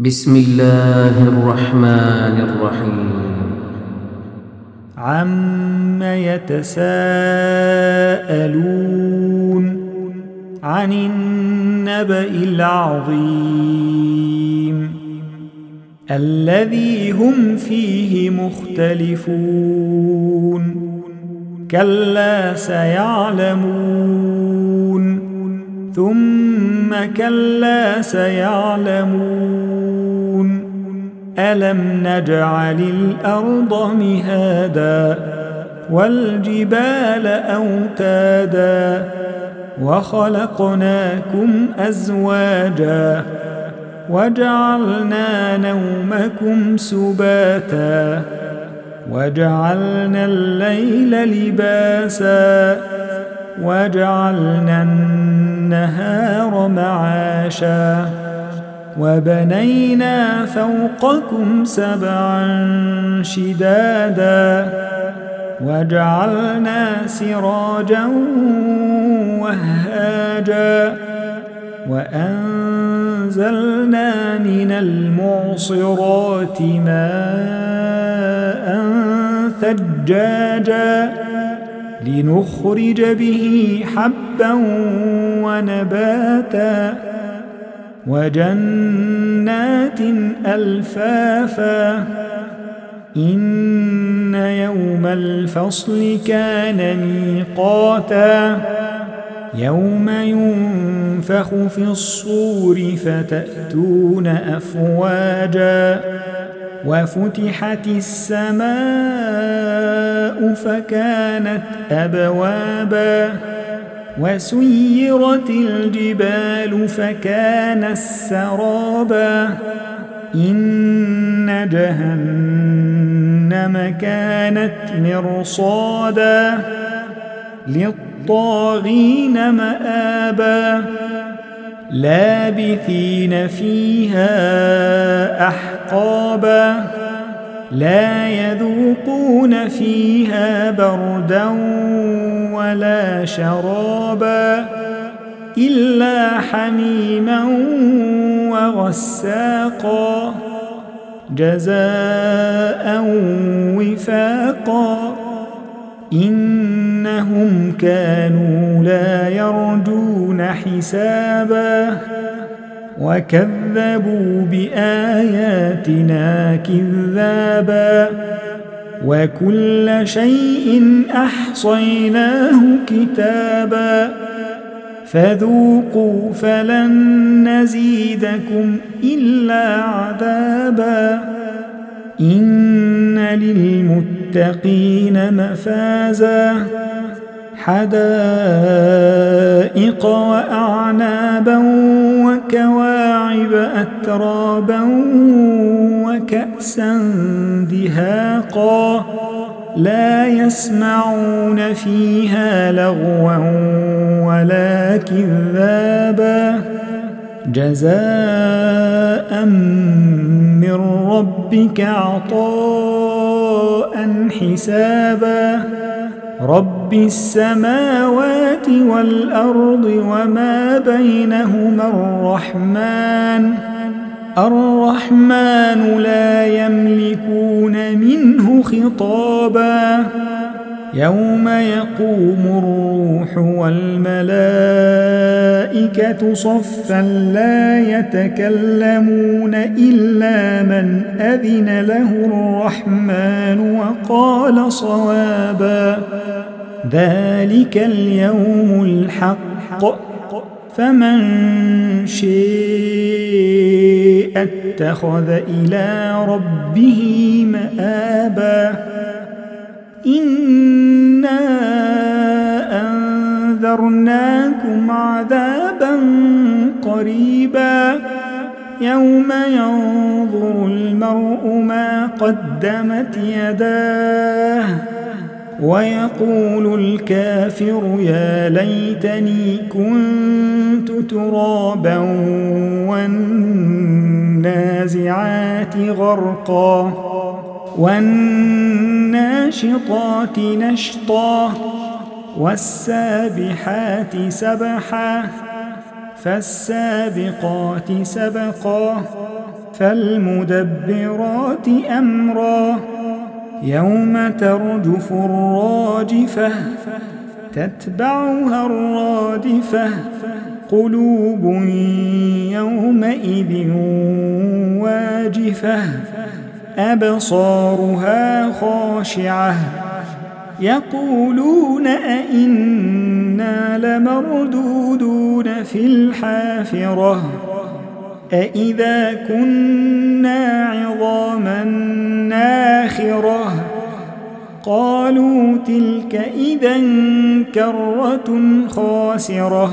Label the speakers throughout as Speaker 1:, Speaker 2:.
Speaker 1: بسم الله الرحمن الرحيم.
Speaker 2: عم يتساءلون عن النبأ العظيم الذي هم فيه مختلفون كلا سيعلمون ثم كلا سيعلمون ألم نجعل الأرض مهادا والجبال أوتادا وخلقناكم أزواجا وجعلنا نومكم سباتا وجعلنا الليل لباسا وجعلنا النهار معاشا وبنينا فوقكم سبعا شدادا وجعلنا سراجا وهاجا وأنزلنا من المعصرات ماء ثجاجا لنخرج به حبا ونباتا وجنات ألفافا إن يوم الفصل كان ميقاتا يوم ينفخ في الصور فتأتون أفواجا وفتحت السماء فكانت أبوابا وسيرت الجبال فكانت سرابا إن جهنم كانت مرصادا للطاغين مآبا لابثين فيها أحقابا لا يذوقون فيها بردا ولا شرابا إلا حميما وغساقا جزاء وفاقا إنهم كانوا لا يرجون حسابا وكذبوا بآياتنا كذابا وكل شيء أحصيناه كتابا فذوقوا فلن نزيدكم إلا عذابا إن للمتقين مفازا حدائق وأعنابا وكواعب أترابا وكأسا دهاقا لا يسمعون فيها لغوا ولا كذابا جزاء من ربك عطاء حسابا رب السماوات والأرض وما بينهما الرحمن لا يملكون منه خطابا يوم يقوم الروح والملائكة صفا لا يتكلمون إلا من أذن له الرحمن وقال صوابا ذلك اليوم الحق فمن شاء اتخذ إلى ربه مآبا إنا أنذرناكم عذابا قريبا يوم ينظر المرء ما قدمت يداه ويقول الكافر يا ليتني كنت ترابا والنازعات غرقا والناشطات نشطا والسابحات سبحا فالسابقات سبقا فالمدبرات أمرا يوم ترجف الراجفة تتبعها الرادفة قلوب يومئذ واجفة أبصارها خاشعة يقولون أئنا لمردودون في الحافرة أئذا كنا عظاما ناخرة قالوا تلك إذا كرة خاسرة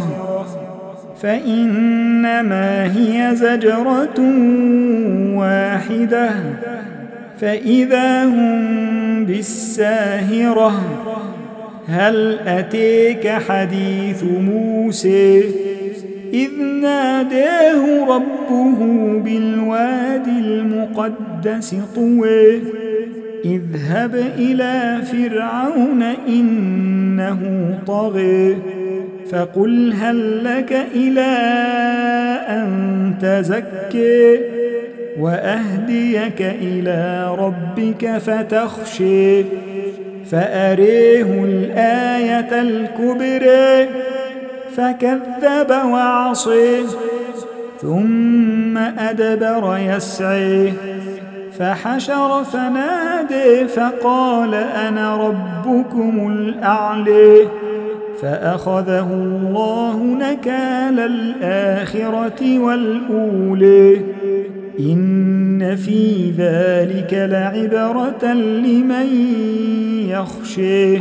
Speaker 2: فإنما هي زجرة واحدة فإذا هم بالساهرة هل أتيك حديث موسى إذ ناداه ربه بالوادي المقدس طوى اذهب إلى فرعون إنه طغى فقل هل لك إلى أن تزكي وأهديك إلى ربك فتخشي فأريه الآية الكبرى فكذب وعصي ثم أدبر يسعي فحشر فنادي فقال أنا ربكم الأعلى فأخذه الله نكال الآخرة والأولى إن في ذلك لعبرة لمن يخشى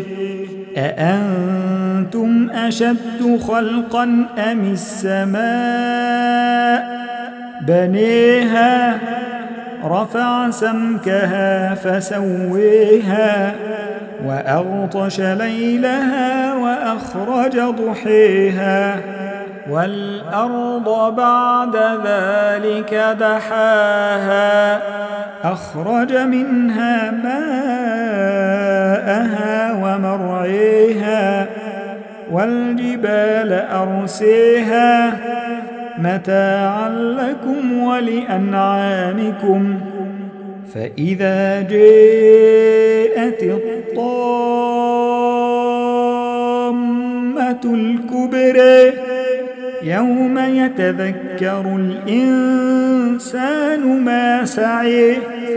Speaker 2: أأنتم أشد خلقا أم السماء بنيها رفع سمكها فسويها وأغطش ليلها وأخرج ضحيها والأرض بعد ذلك دحاها أخرج منها ماءها ومرعيها والجبال أرسيها متاعا لكم ولأنعامكم فإذا جاءت الطامة الكبرى يوم يتذكر الإنسان ما سعي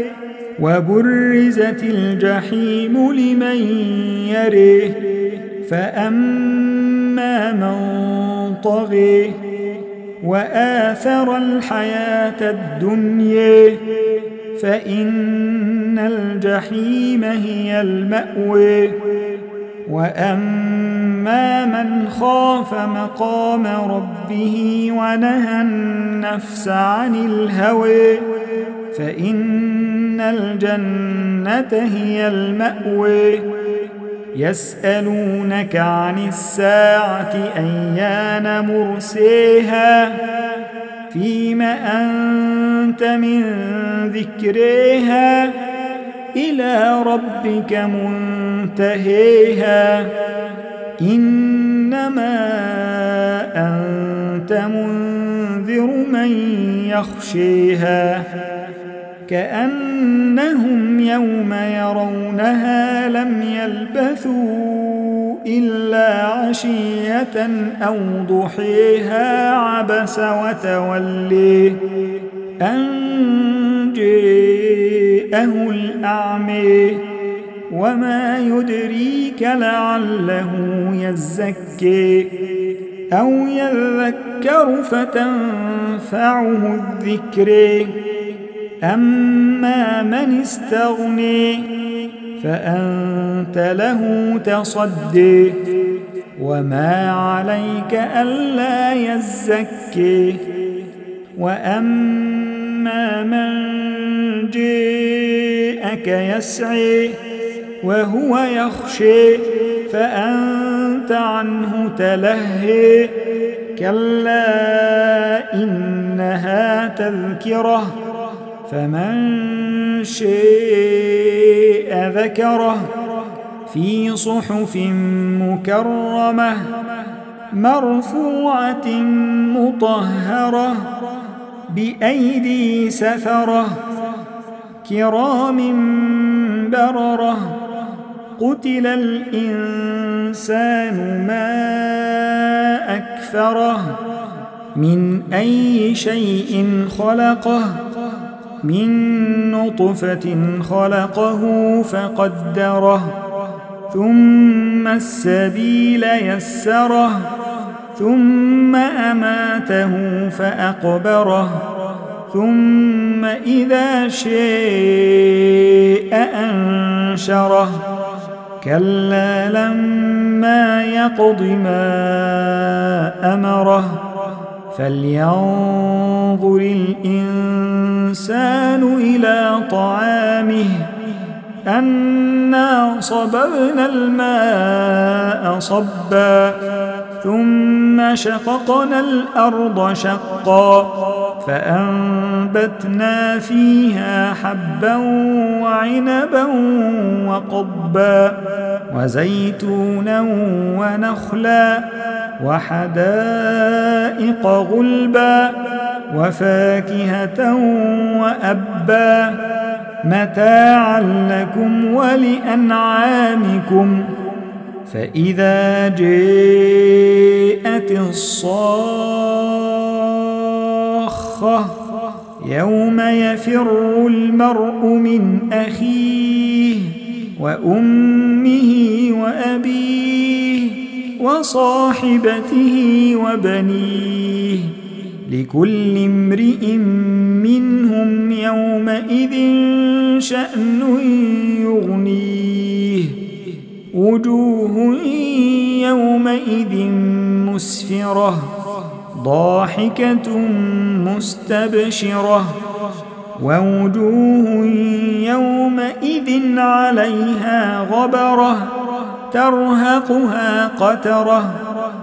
Speaker 2: وبرزت الجحيم لمن يريه فأما من طغي وآثر الحياة الدنيا فإن الجحيم هي المأوى وأما من خاف مقام ربه ونهى النفس عن الهوى فإن الجنة هي المأوى يسألونك عن الساعة أيان مرسيها فيم أنت من ذكرها إلى ربك منتهيها إنما أنت منذر من يخشيها كأنهم يوم يرونها لم يلبثوا إلا عشية أو ضحيها عبس وتولي أن جاءه الأعمى وما يدريك لعله يزكي أو يذكر فتنفعه الذكر أما من استغني فأنت له تصدي وما عليك ألا يزكي وأما من جاءك يسعي وهو يخشي فأنت عنه تلهي كلا إنها تذكرة فمن شاء ذكره في صحف مكرمة مرفوعة مطهرة بأيدي سفرة كرام بررة قتل الإنسان ما أكفره من أي شيء خلقه من نطفة خلقه فقدره ثم السبيل يسره ثم أماته فأقبره ثم إذا شاء أنشره كلا لما يقض ما أمره فلينظر الإنسان إلى طعامه أنا صببنا الماء صبا ثم شققنا الأرض شقا فأنبتنا فيها حبا وعنبا وقضبا وزيتونا ونخلا وحدائق غلبا وفاكهة وأبا متاعا لكم ولأنعامكم فإذا جاءت الصاخة يوم يفر المرء من أخيه وأمه وأبيه وصاحبته وبنيه لكل امرئ منهم يومئذ شأن يغنيه وجوه يومئذ مسفرة ضاحكة مستبشرة ووجوه يومئذ عليها غبرة ترهقها قترة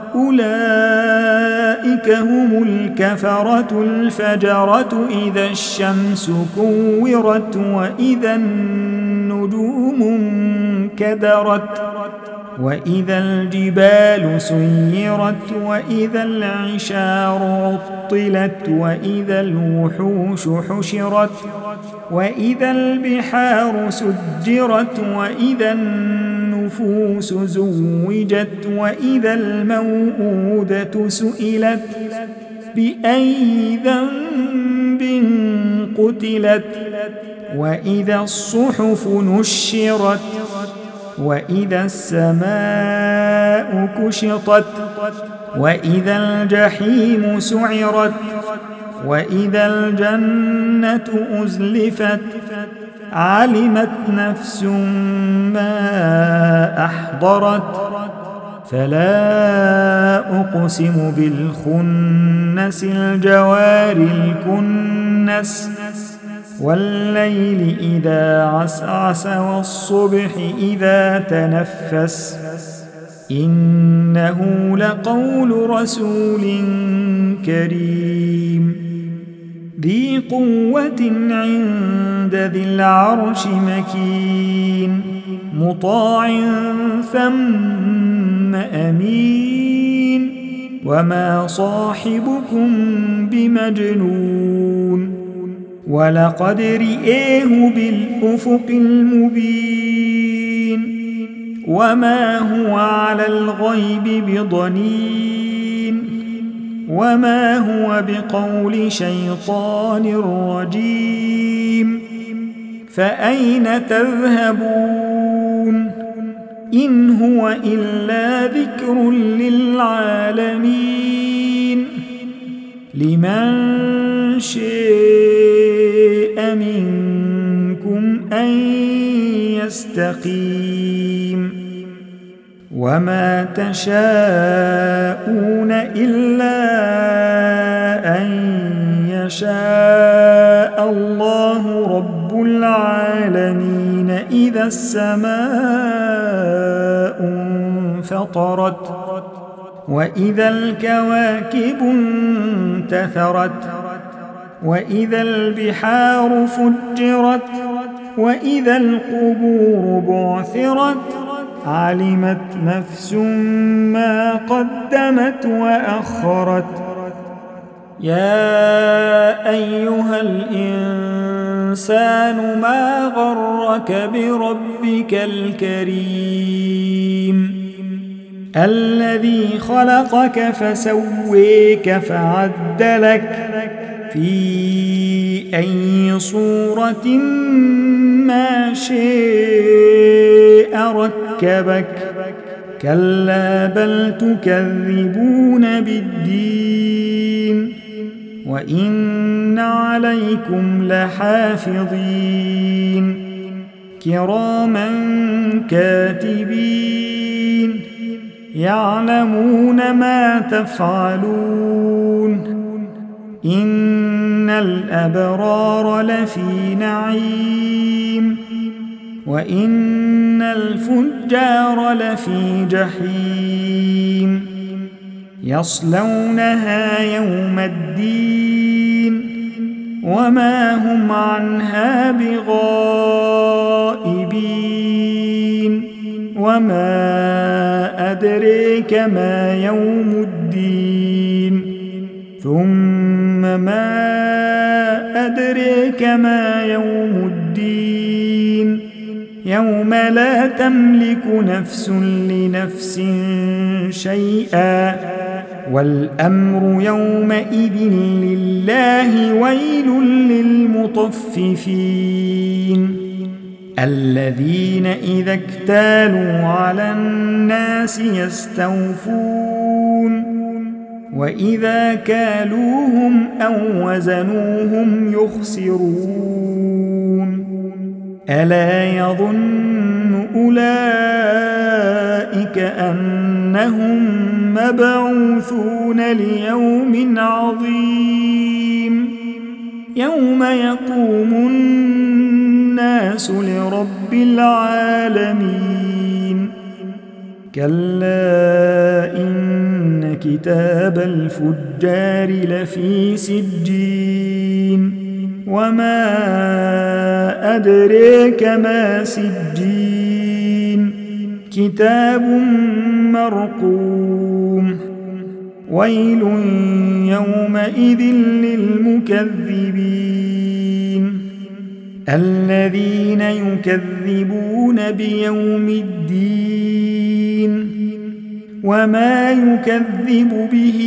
Speaker 2: أولئك هم الكفرة الفجرة إذا الشمس كورت وإذا النجوم انكدرت وإذا الجبال سيرت وإذا العشار عطلت وإذا الوحوش حشرت وإذا البحار سجرت وإذا النفوس زوجت وإذا الموءودة سئلت بأي ذنب قتلت وإذا الصحف نشرت وإذا السماء كشطت وإذا الجحيم سعرت وإذا الجنة أزلفت علمت نفس ما أحضرت فلا أقسم بالخنس الجوار الكنس والليل إذا عسعس والصبح إذا تنفس إنه لقول رسول كريم ذي قوة عند ذي العرش مكين مطاع ثم أمين وما صاحبكم بمجنون ولقد رئيه بالأفق المبين وما هو على الغيب بضنين وما هو بقول شيطان رجيم فأين تذهبون إن هو إلا ذكر للعالمين لمن شاء منكم أن يستقيم وما تشاءون إلا أن يشاء الله رب العالمين إذا السماء انفطرت وإذا الكواكب انتثرت وإذا البحار فجرت وإذا القبور بعثرت علمت نفس ما قدمت وأخرت يا أيها الإنسان ما غرك بربك الكريم الذي خلقك فسويك فعدلك في أي صورة ما شاء ركبك كلا بل تكذبون بالدين وإن عليكم لحافظين كراما كاتبين يعلمون ما تفعلون إن الأبرار لفي نعيم وإن الفجار لفي جحيم يصلونها يوم الدين وما هم عنها بغائبين وما أدريك ما يوم الدين ثم ما أدريك ما يوم الدين يوم لا تملك نفس لنفس شيئا والأمر يومئذ لله ويل للمطففين الذين إذا اكتالوا على الناس يستوفون وإذا كالوهم أو وزنوهم يخسرون ألا يظن أولئك أنهم مبعوثون ليوم عظيم يوم يقوم الناس لرب العالمين كلا إن كتاب الفجار لفي سجين وما أدريك ما سجين كتاب مرقوم ويل يومئذ للمكذبين الذين يكذبون بيوم الدين وما يكذب به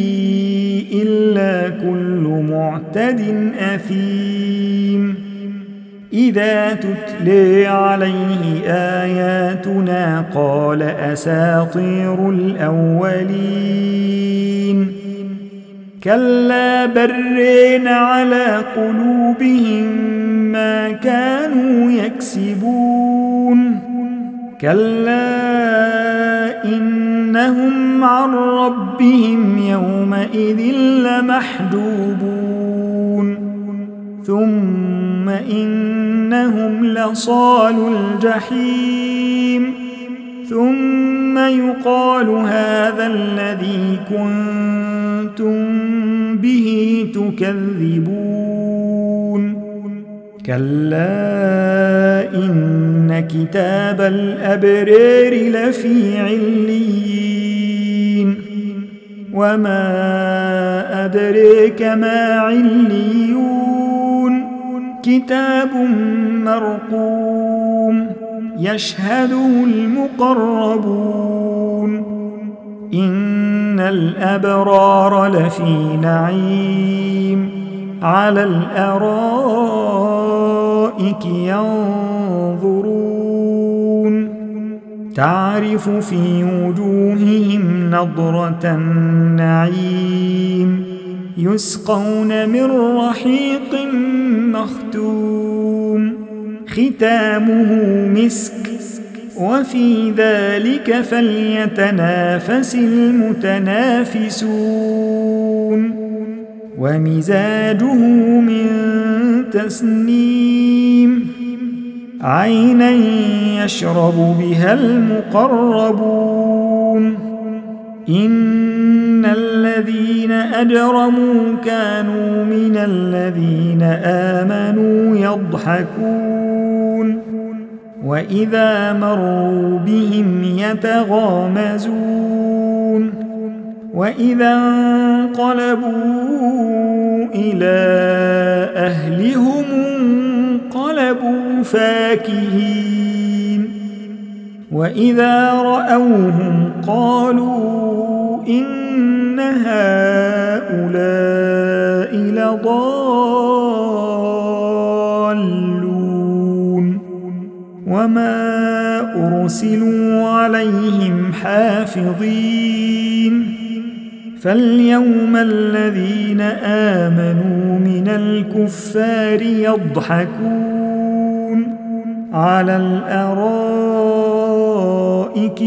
Speaker 2: إلا كل معتد أثيم إذا تتلي عليه آياتنا قال أساطير الأولين كلا برين على قلوبهم ما كانوا يكسبون كلا إنهم عن ربهم يومئذ لمحجوبون ثم إنهم لصال الجحيم ثم يقال هذا الذي كنتم به تكذبون كلا إن كتاب الأبرار لفي عليين وما أدريك ما عليون كتاب مرقوم يشهده المقربون إن الأبرار لفي نعيم على الأرائك ينظرون تعرف في وجوههم نضرة النعيم يسقون من رحيق مختوم ختامه مسك وفي ذلك فليتنافس المتنافسون ومزاجه من تسنيم عينا يشرب بها المقربون إن الذين أجرموا كانوا من الذين آمنوا يضحكون وإذا مروا بهم يتغامزون وإذا انقلبوا إلى أهلهم انقلبوا فاكهين وإذا رأوهم قالوا إن هؤلاء لضالون وما أرسلوا عليهم حافظين فاليوم الذين آمنوا من الكفار يضحكون على الأرائك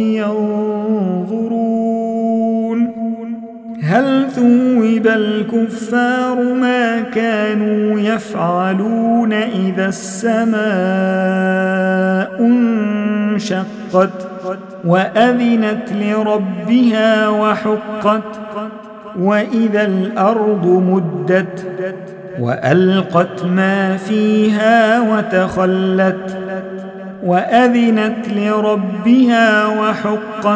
Speaker 2: ينظرون هل ثوب الكفار ما كانوا يفعلون إذا السماء انشقت وأذنت لربها وحقت وإذا الأرض مدت وألقت ما فيها وتخلت وأذنت لربها وحقت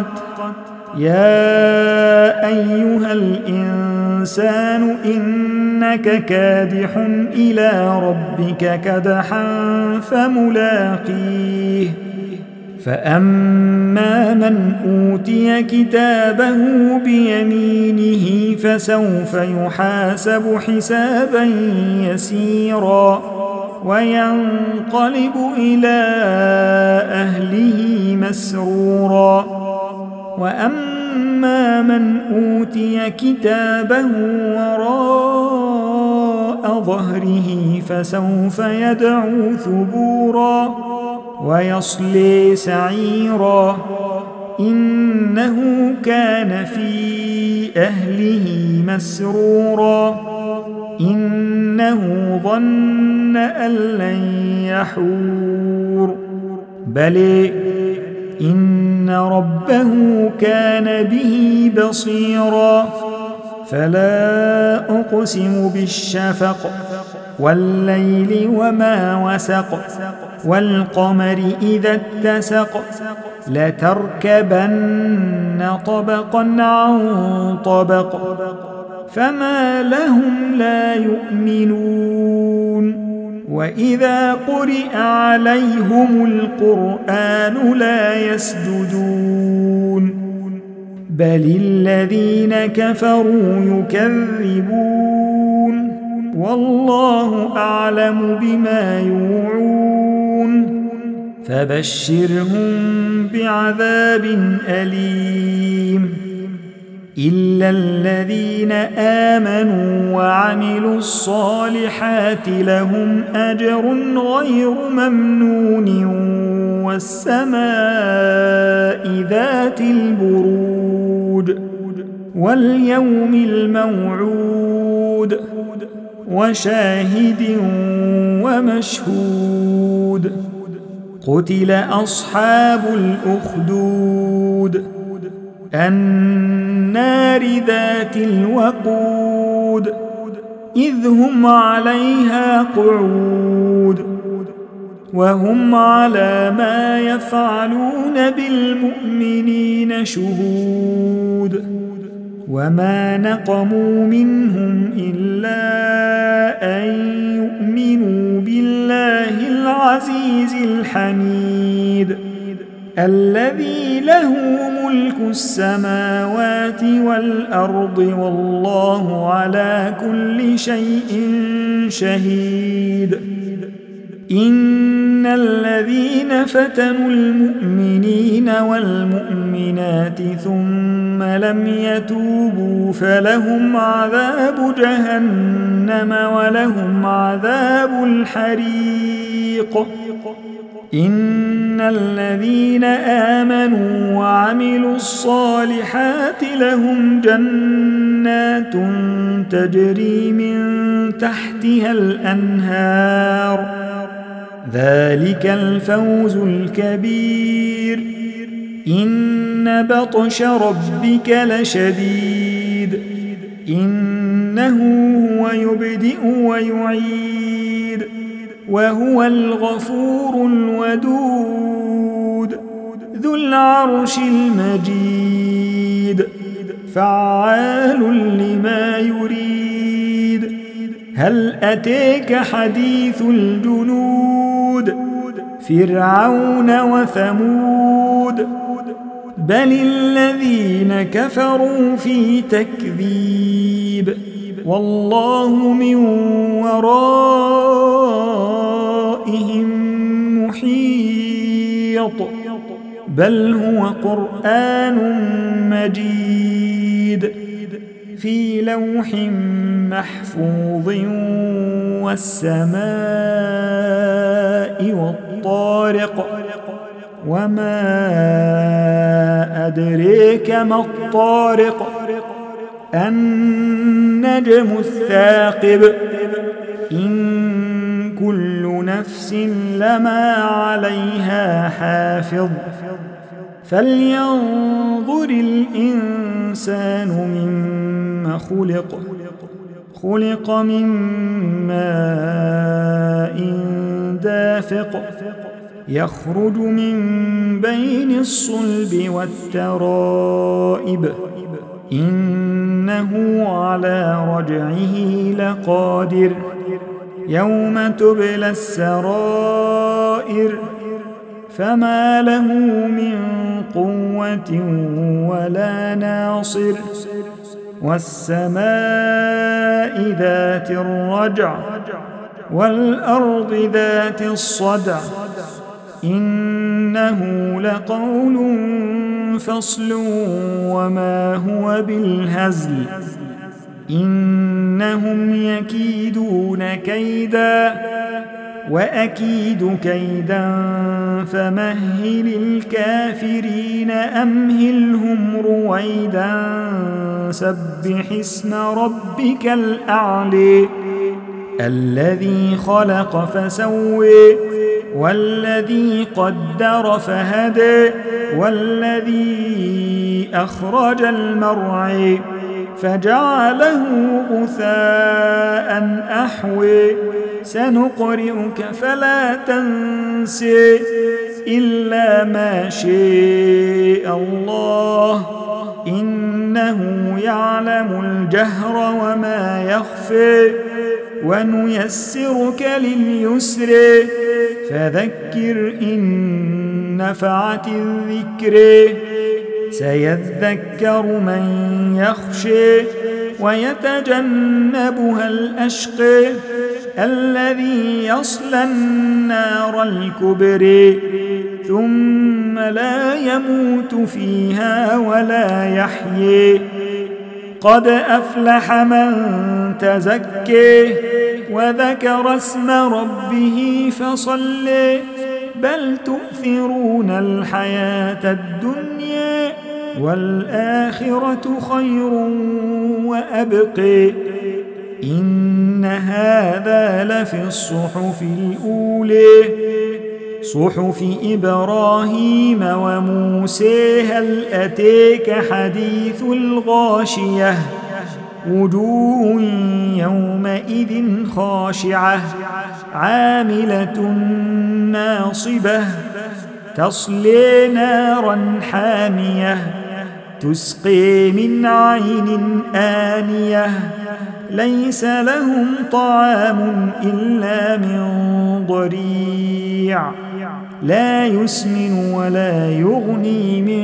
Speaker 2: يا أيها الإنسان إنك كادح إلى ربك كدحا فملاقيه فأما من أوتي كتابه بيمينه فسوف يحاسب حسابا يسيرا وينقلب إلى أهله مسرورا وأما من أوتي كتابه وراء ظهره فسوف يدعو ثبورا ويصلي سعيرا إنه كان في أهله مسرورا إنه ظن أن لن يحور بل إن ربه كان به بصيرا فلا أقسم بالشفق والليل وما وسق والقمر إذا اتسق لتركبن طبقا عن طبق فما لهم لا يؤمنون وإذا قرئ عليهم القرآن لا يسجدون بل الذين كفروا يكذبون والله أعلم بما يوعون فبشرهم بعذاب أليم إلا الذين آمنوا وعملوا الصالحات لهم أجر غير ممنون والسماء ذات البرود واليوم الموعود وشاهد ومشهود قتل أصحاب الأخدود النار ذات الوقود إذ هم عليها قعود وهم على ما يفعلون بالمؤمنين شهود وما نقموا منهم إلا أن يؤمنوا بالله العزيز الحميد الذي له ملك السماوات والأرض والله على كل شيء شهيد إن الذين فتنوا المؤمنين والمؤمنات ثم لم يتوبوا فلهم عذاب جهنم ولهم عذاب الحريق إن الذين آمنوا وعملوا الصالحات لهم جنات تجري من تحتها الأنهار ذلك الفوز الكبير إن بطش ربك لشديد إنه هو يبدئ ويعيد وهو الغفور الودود ذو العرش المجيد فعال لما يريد هل أتيك حديث الجنود فرعون وثمود بل الذين كفروا في تكذيب والله من ورائهم محيط بل هو قرآن مجيد في لوح محفوظ والسماء والطارق وما أدريك ما الطارق النجم الثاقب إن كل نفس لما عليها حافظ فلينظر الإنسان مما خلق من ماء دافق يخرج من بين الصلب والترائب إنه على رجعه لقادر يوم تبلى السرائر فما له من قوة ولا ناصر والسماء ذات الرجع والأرض ذات الصدع إنه لقول فصل وما هو بالهزل إنهم يكيدون كيدا وأكيد كيدا فمهل الكافرين أمهلهم رويدا سبح اسم ربك الأعلى الذي خلق فسوى والذي قدر فهدى والذي أخرج المرعى فجعله غثاء أحوى سنقرئك فلا تنسى إلا ما شاء الله إنه يعلم الجهر وما يخفى ونيسرك لليسر فذكر إن نفعت الذكر سيذكر من يخشى ويتجنبها الأشقى الذي يصلى النار الكبرى ثم لا يموت فيها ولا يحيى قد أفلح من تزكى وذكر اسم ربه فصلى بل تؤثرون الحياة الدنيا والآخرة خير وأبقى إن هذا لفي الصحف الأولى صحف إبراهيم وموسى هل أتيك حديث الغاشية وجوه يومئذ خاشعة عاملة ناصبة تصلي نارا حامية تسقي من عين آنية ليس لهم طعام إلا من ضريع لا يسمن ولا يغني من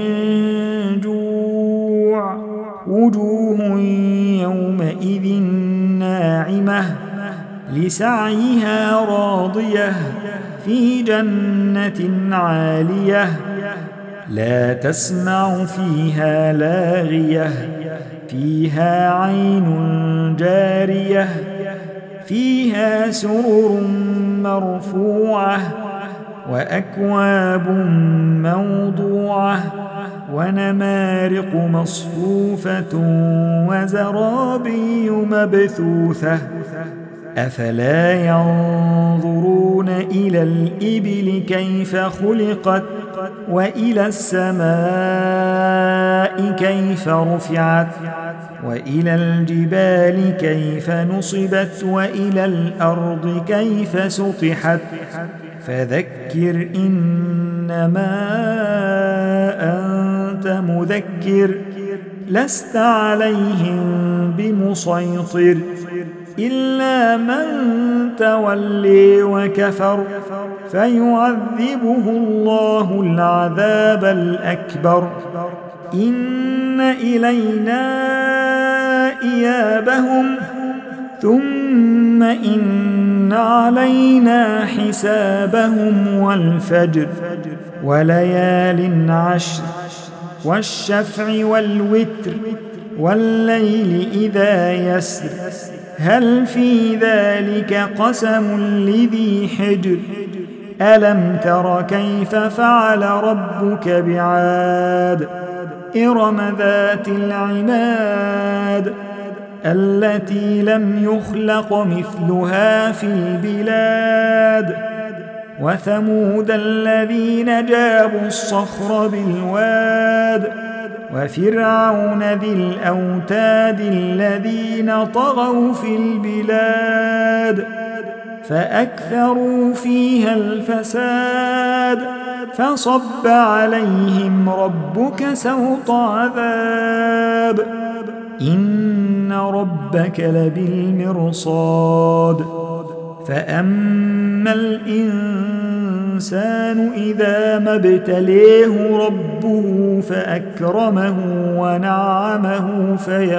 Speaker 2: جوع وجوه يومئذ ناعمة لسعيها راضية في جنة عالية لا تسمع فيها لاغية فيها عين جارية فيها سرر مرفوعة وأكواب موضوعة ونمارق مصفوفة وزرابي مبثوثة أفلا ينظرون إلى الإبل كيف خلقت وإلى السماء كيف رفعت وإلى الجبال كيف نصبت وإلى الأرض كيف سطحت فذكر إنما أنت مذكر لست عليهم بمسيطر إلا من تولي وكفر فيعذبه الله العذاب الأكبر إن إلينا إيابهم ثم إن علينا حسابهم والفجر وليال عشر والشفع والوتر والليل إذا يسر هل في ذلك قسم لذي حجر ألم تر كيف فعل ربك بعاد إرم ذات العماد التي لم يخلق مثلها في البلاد وثمود الذين جابوا الصخر بالواد وفرعون ذي الأوتاد الذين طغوا في البلاد فأكثروا فيها الفساد فصب عليهم ربك سوط عذاب إن ربك لبالمرصاد فأما الإنسان إذا ما ابتليه ربه فأكرمه ونعمه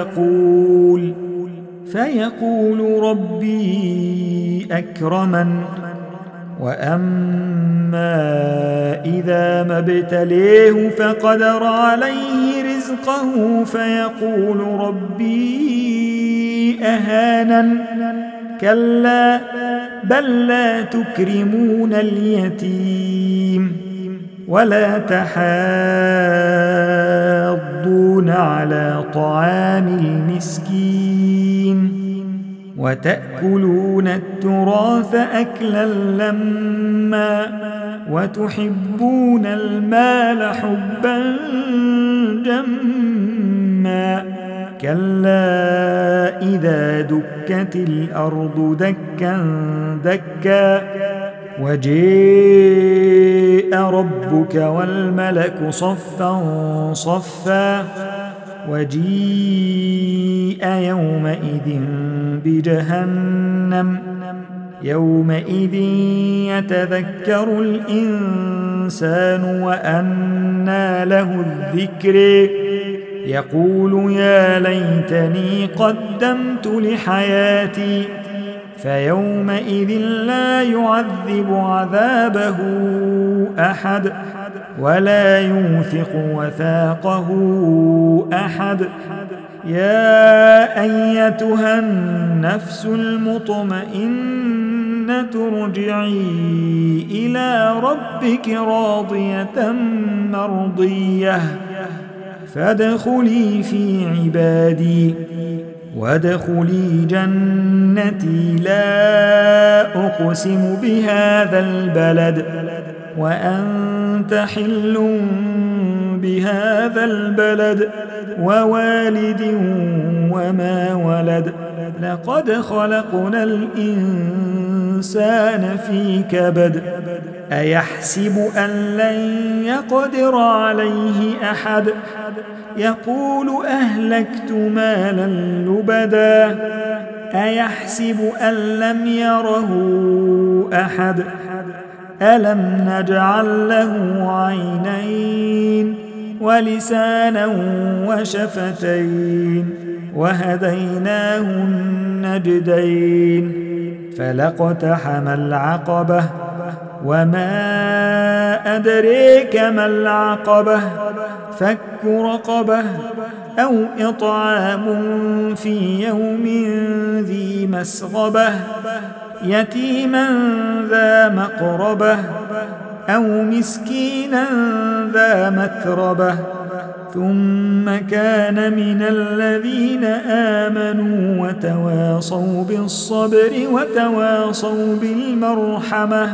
Speaker 2: فيقول ربي أكرمن وأما إذا ما ابتليه فقدر عليه رزقه فيقول ربي أهانن كلا بل لا تكرمون اليتيم ولا تحاضون على طعام المسكين وتأكلون التراث أكلا لما وتحبون المال حبا جما كلا إذا دكت الأرض دكا دكا وجيء ربك والملك صفا صفا وجيء يومئذ بجهنم يومئذ يتذكر الإنسان وأنى له الذكر يقول يا ليتني قدمت لحياتي فيومئذ لا يعذب عذابه أحد ولا يوثق وثاقه أحد يا أيتها النفس المطمئنة ارجعي إلى ربك راضية مرضية فادخلي في عبادي وادخلي جنتي لا أقسم بهذا البلد وأنت حل بهذا البلد ووالد وما ولد لقد خلقنا الإنسان في كبد أيحسب أن لن يقدر عليه أحد يقول أهلكت مالا لبدا أيحسب أن لم يره أحد ألم نجعل له عينين ولسانا وشفتين وهديناه النجدين فلاقتحم العقبة وما أدريك ما العقبة فك رقبة أو إطعام في يوم ذي مسغبة يتيما ذا مقربة أو مسكينا ذا متربة ثم كان من الذين آمنوا وتواصوا بالصبر وتواصوا بالمرحمة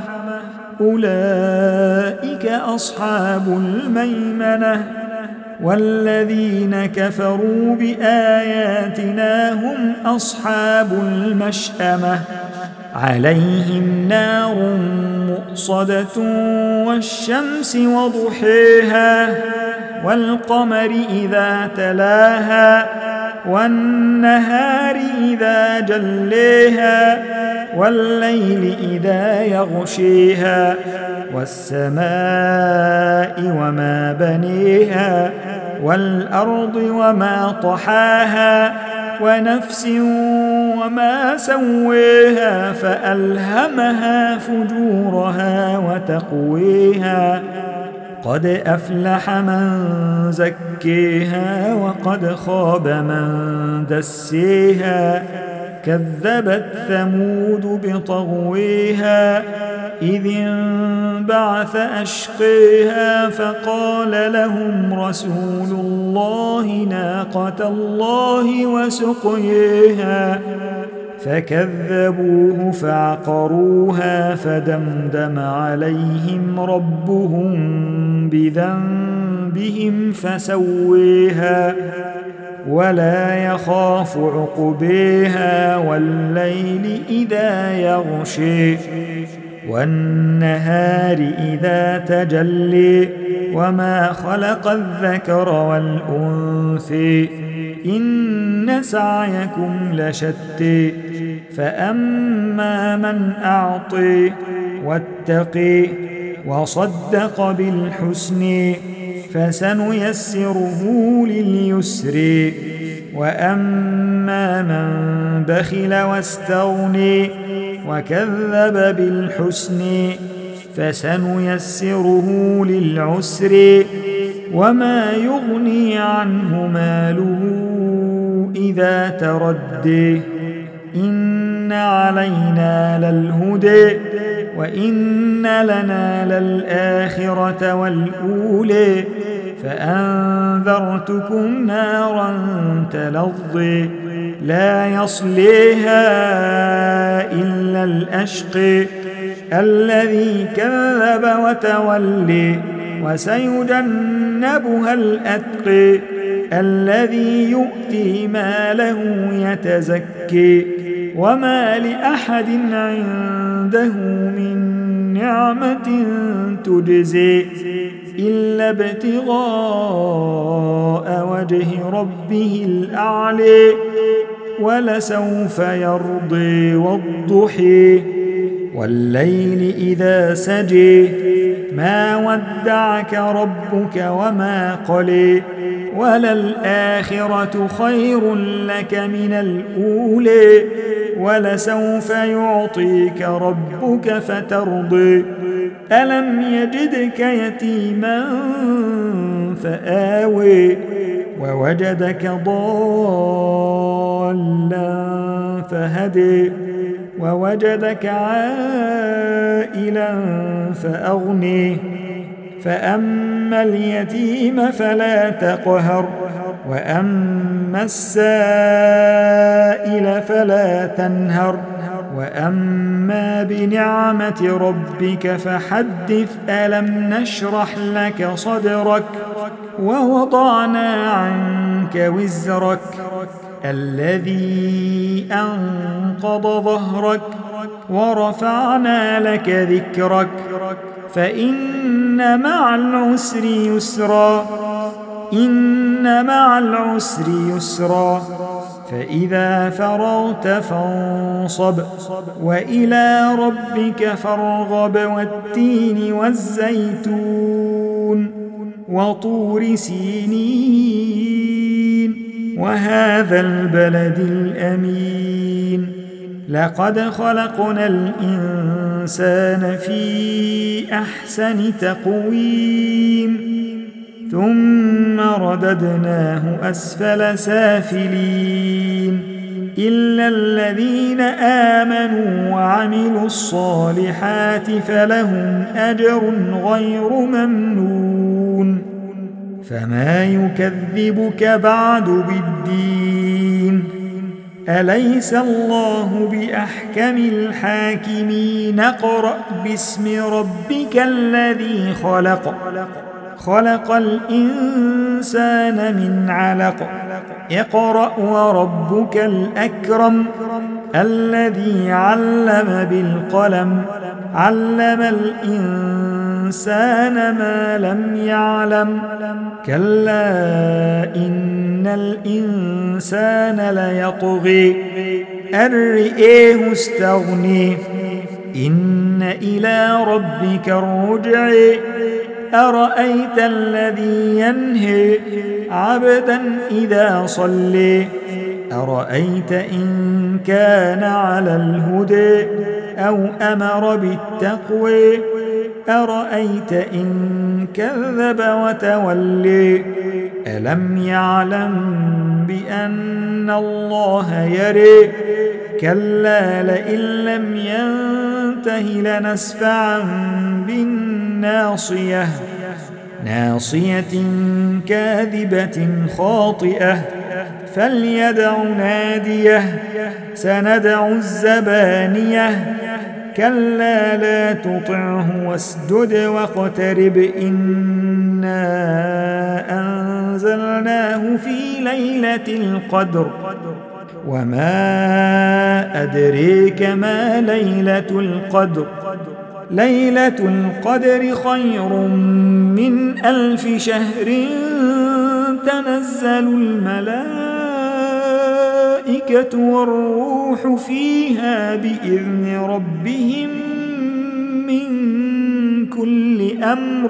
Speaker 2: أولئك أصحاب الميمنة والذين كفروا بآياتنا هم أصحاب المشأمة عليهم نار مؤصدة والشمس وضحيها والقمر إذا تلاها والنهار إذا جليها والليل إذا يغشيها والسماء وما بنيها والأرض وما طحاها ونفس وما سويها فألهمها فجورها وتقويها قد أفلح من زكيها وقد خاب من دسيها كذبت ثمود بطغويها إذ انبعث أشقيها فقال لهم رسول الله ناقة الله وسقيها فكذبوه فعقروها فدمدم عليهم ربهم بذنبهم فسويها ولا يخاف عقبيها والليل إذا يغشي والنهار إذا تجلي وما خلق الذكر والأنثى إن سعيكم لشتى فأما من أعطي واتقي وصدق بالحسن فسنيسره لليسر وأما من بخل واستغني وكذب بالحسن فسنيسره للعسر وما يغني عنه ماله إذا تردي إن علينا للهدى وإن لنا للآخرة والأولى فأنذرتكم نارا تلظى لا يصليها إلا الأشقى الذي كذب وتولي وسيجنبها الأتقى الذي يؤتي ماله يتزكي وما لأحد عنده من نعمة تجزي إلا ابتغاء وجه ربه الأعلى ولسوف يرضي والضحى والليل إذا سجى ما ودعك ربك وما قلى وللآخرة خير لك من الأولى ولسوف يعطيك ربك فترضى ألم يجدك يتيما فآوي ووجدك ضالا فهدي ووجدك عائلا فأغني فأما اليتيم فلا تقهر وأما السائل فلا تنهر وأما بنعمة ربك فحدث ألم نشرح لك صدرك ووضعنا عنك وزرك الذي أنقض ظهرك ورفعنا لك ذكرك فإن مع العسر يسرا إن مع العسر يسرا فإذا فرغت فانصب وإلى ربك فارغب والتين والزيتون وطور سينين وهذا البلد الأمين لقد خلقنا الإنسان في أحسن تقويم ثم رددناه أسفل سافلين إلا الذين آمنوا وعملوا الصالحات فلهم أجر غير ممنون فما يكذبك بعد بالدين أليس الله بأحكم الحاكمين اقرأ باسم ربك الذي خلق الإنسان من علق اقرأ وربك الأكرم الذي علم بالقلم علم الإنسان ما لم يعلم كلا إن الإنسان ليطغي أن رآه استغني إن إلى ربك الرجع أرأيت الذي ينهي عبدا إذا صلي أرأيت إن كان على الهدى أو أمر بالتقوى أرأيت إن كذب وتولي ألم يعلم بأن الله يري كلا لئن لم ينته لنسفعا بالناصية ناصية كاذبة خاطئة فليدع ناديه سندع الزبانية كلا لا تطعه واسجد واقترب إنا أنزلناه في ليلة القدر وما أدريك ما ليلة القدر ليلة القدر خير من 1000 شهر تنزل الملائكة والروح فيها بإذن ربهم من كل أمر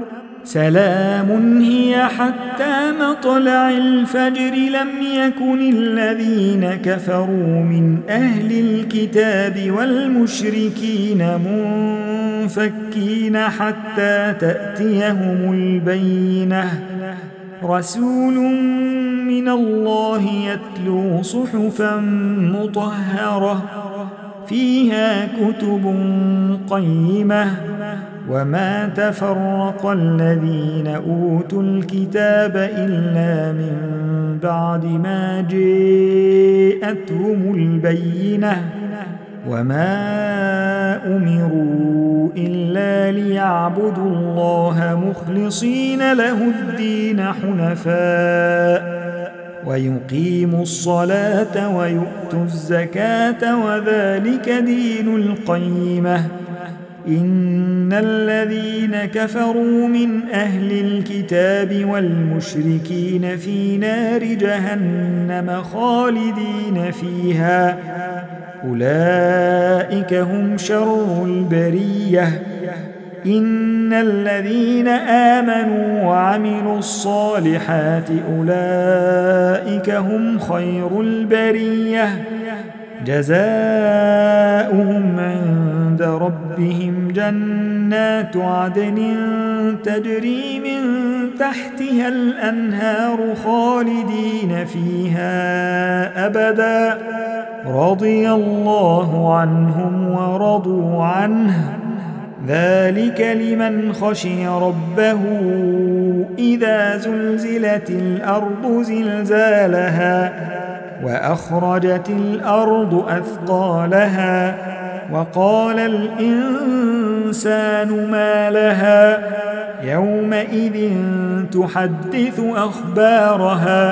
Speaker 2: سلام هي حتى مطلع الفجر لم يكن الذين كفروا من أهل الكتاب والمشركين منفكين حتى تأتيهم البينة رسول من الله يتلو صحفا مطهرة فيها كتب قيمة وما تفرق الذين أوتوا الكتاب إلا من بعد ما جاءتهم البينة وما أمروا إلا ليعبدوا الله مخلصين له الدين حنفاء ويقيموا الصلاة ويؤتوا الزكاة وذلك دين القيمة إن الذين كفروا من أهل الكتاب والمشركين في نار جهنم خالدين فيها أولئك هم شر البرية إن الذين آمنوا وعملوا الصالحات أولئك هم خير البرية جزاؤهم عند ربهم جنات عدن تجري من تحتها الأنهار خالدين فيها أبدا رضي الله عنهم ورضوا عنه ذلك لمن خشي ربه إذا زلزلت الأرض زلزالها وأخرجت الأرض أثقالها وقال الإنسان ما لها يومئذ تحدث أخبارها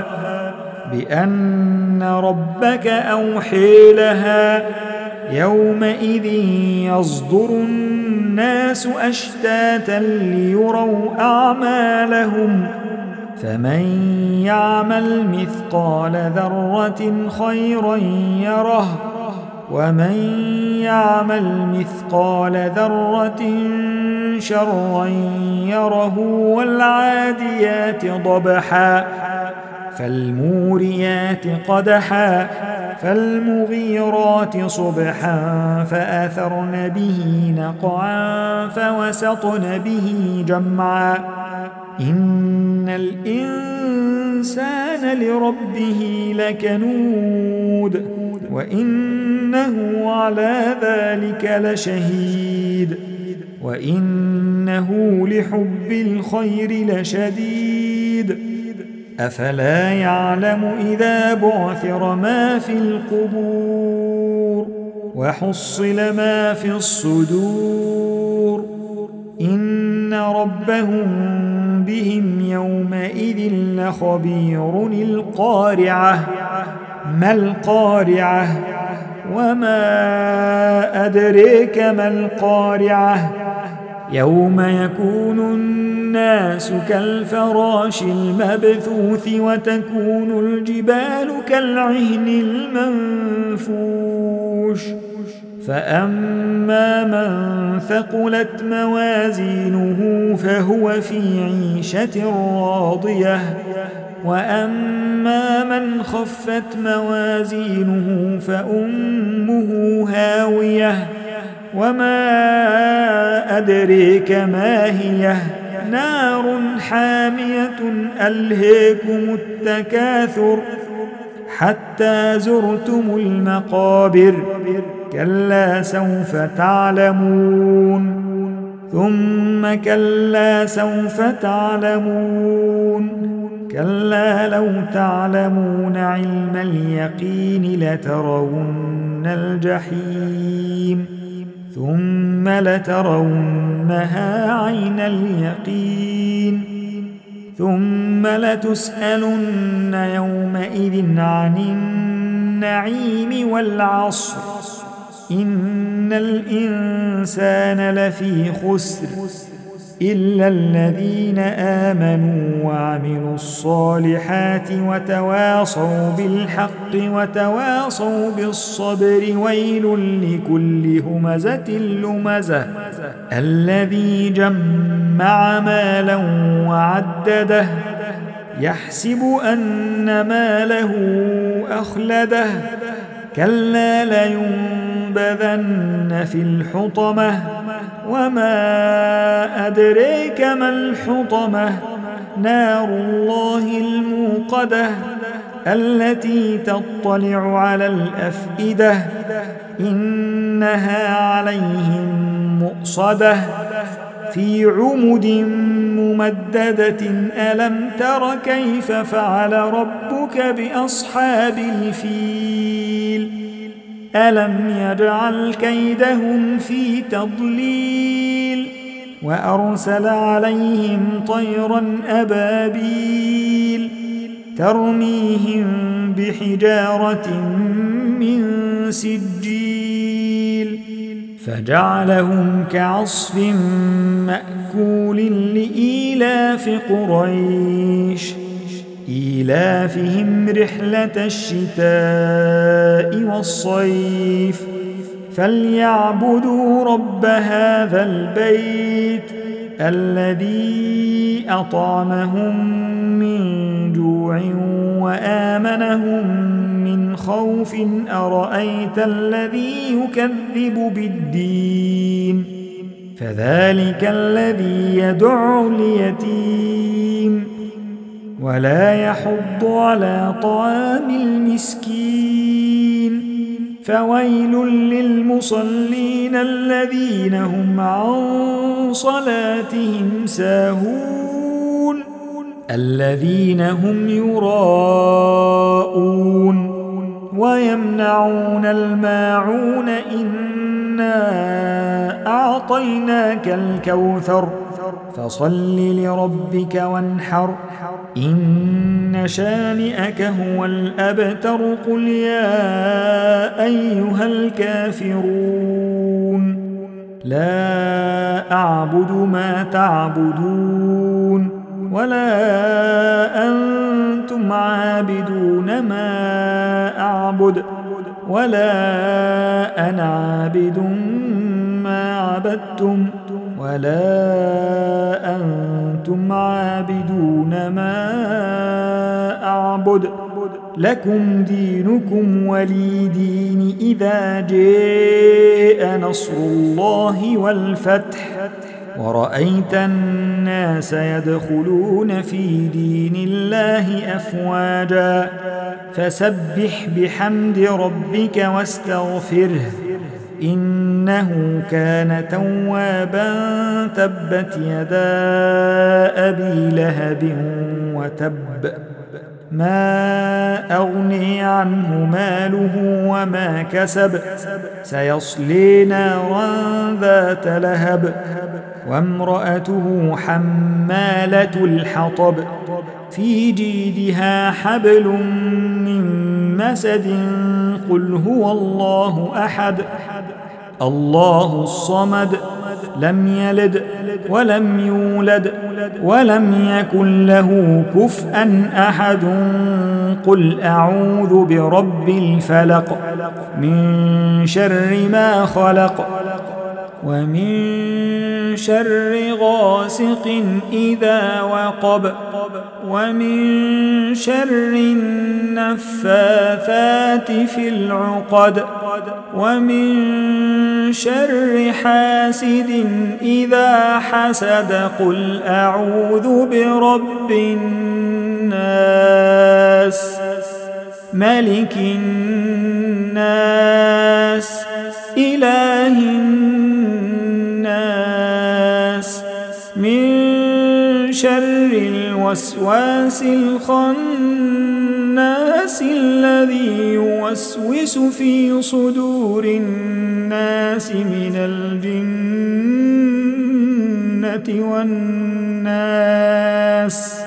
Speaker 2: بأن ربك أوحي لها يومئذ يصدر الناس أشتاتا ليروا أعمالهم فمن يعمل مثقال ذرة خيرا يره ومن يعمل مثقال ذرة شرا يره والعاديات ضبحا فالموريات قدحا فالمغيرات صبحا فأثرن به نقعا فوسطن به جمعا إن الإنسان لربه لكنود وإنه على ذلك لشهيد وإنه لحب الخير لشديد أفلا يعلم إذا بعثر ما في القبور وحصل ما في الصدور إن ربهم بهم يومئذ لخبير القارعة ما القارعة وما أدريك ما القارعة يوم يكون الناس كالفراش المبثوث وتكون الجبال كالعهن المنفوش فأما من ثقلت موازينه فهو في عيشة راضية وأما من خفت موازينه فأمه هاوية وما أدريك ما هي نار حامية ألهيكم التكاثر حتى زرتم المقابر كلا سوف تعلمون ثم كلا سوف تعلمون كلا لو تعلمون علم اليقين لترون الجحيم ثم لترونها عين اليقين ثم لتسألن يومئذ عن النعيم والعصر إن الإنسان لفي خسر إلا الذين آمنوا وعملوا الصالحات وتواصوا بالحق وتواصوا بالصبر ويل لكل همزة لمزة الذي جمع مالا وعدده يحسب أن ماله أخلده كلا لينبذن في الحطمة وما أدريك ما الحطمة نار الله الموقدة التي تطلع على الأفئدة إنها عليهم مؤصدة في عمد ممددة ألم تر كيف فعل ربك بأصحاب الفيل ألم يجعل كيدهم في تضليل وأرسل عليهم طيرا أبابيل ترميهم بحجارة من سجيل فجعلهم كعصف مأكول لإيلاف قريش إيلافهم رحلة الشتاء والصيف فليعبدوا رب هذا البيت الذي أطعمهم من جوع وآمنهم من خوف أرأيت الذي يكذب بالدين فذلك الذي يدع اليتيم ولا يحض على طعام المسكين فويل للمصلين الذين هم عن صلاتهم ساهون الذين هم يراءون ويمنعون الماعون إنا أعطيناك الكوثر فصل لربك وانحر إن شانئك هو الأبتر قل يا أيها الكافرون لا أعبد ما تعبدون ولا أنتم عابدون ما أعبد ولا أنا عابد ما عبدتم ولا أنتم عابدون ما أعبد لكم دينكم ولي دين إذا جاء نصر الله والفتح ورأيت الناس يدخلون في دين الله أفواجا فسبح بحمد ربك واستغفره إنه كان توابا تبت يدا أبي لهب وتب ما أغني عنه ماله وما كسب سيصلي نارا ذات لهب وامرأته حمالة الحطب في جيدها حبل من همزة قل هو الله أحد الله الصمد لم يلد ولم يولد ولم يكن له كفءا أحد قل أعوذ برب الفلق من شر ما خلق ومن شر غاسق إذا وقب ومن شر النفاثات في العقد ومن شر حاسد إذا حسد قل أعوذ برب الناس ملك الناس إله الناس من شر الوسواس الخناس الذي يوسوس في صدور الناس من الجنة والناس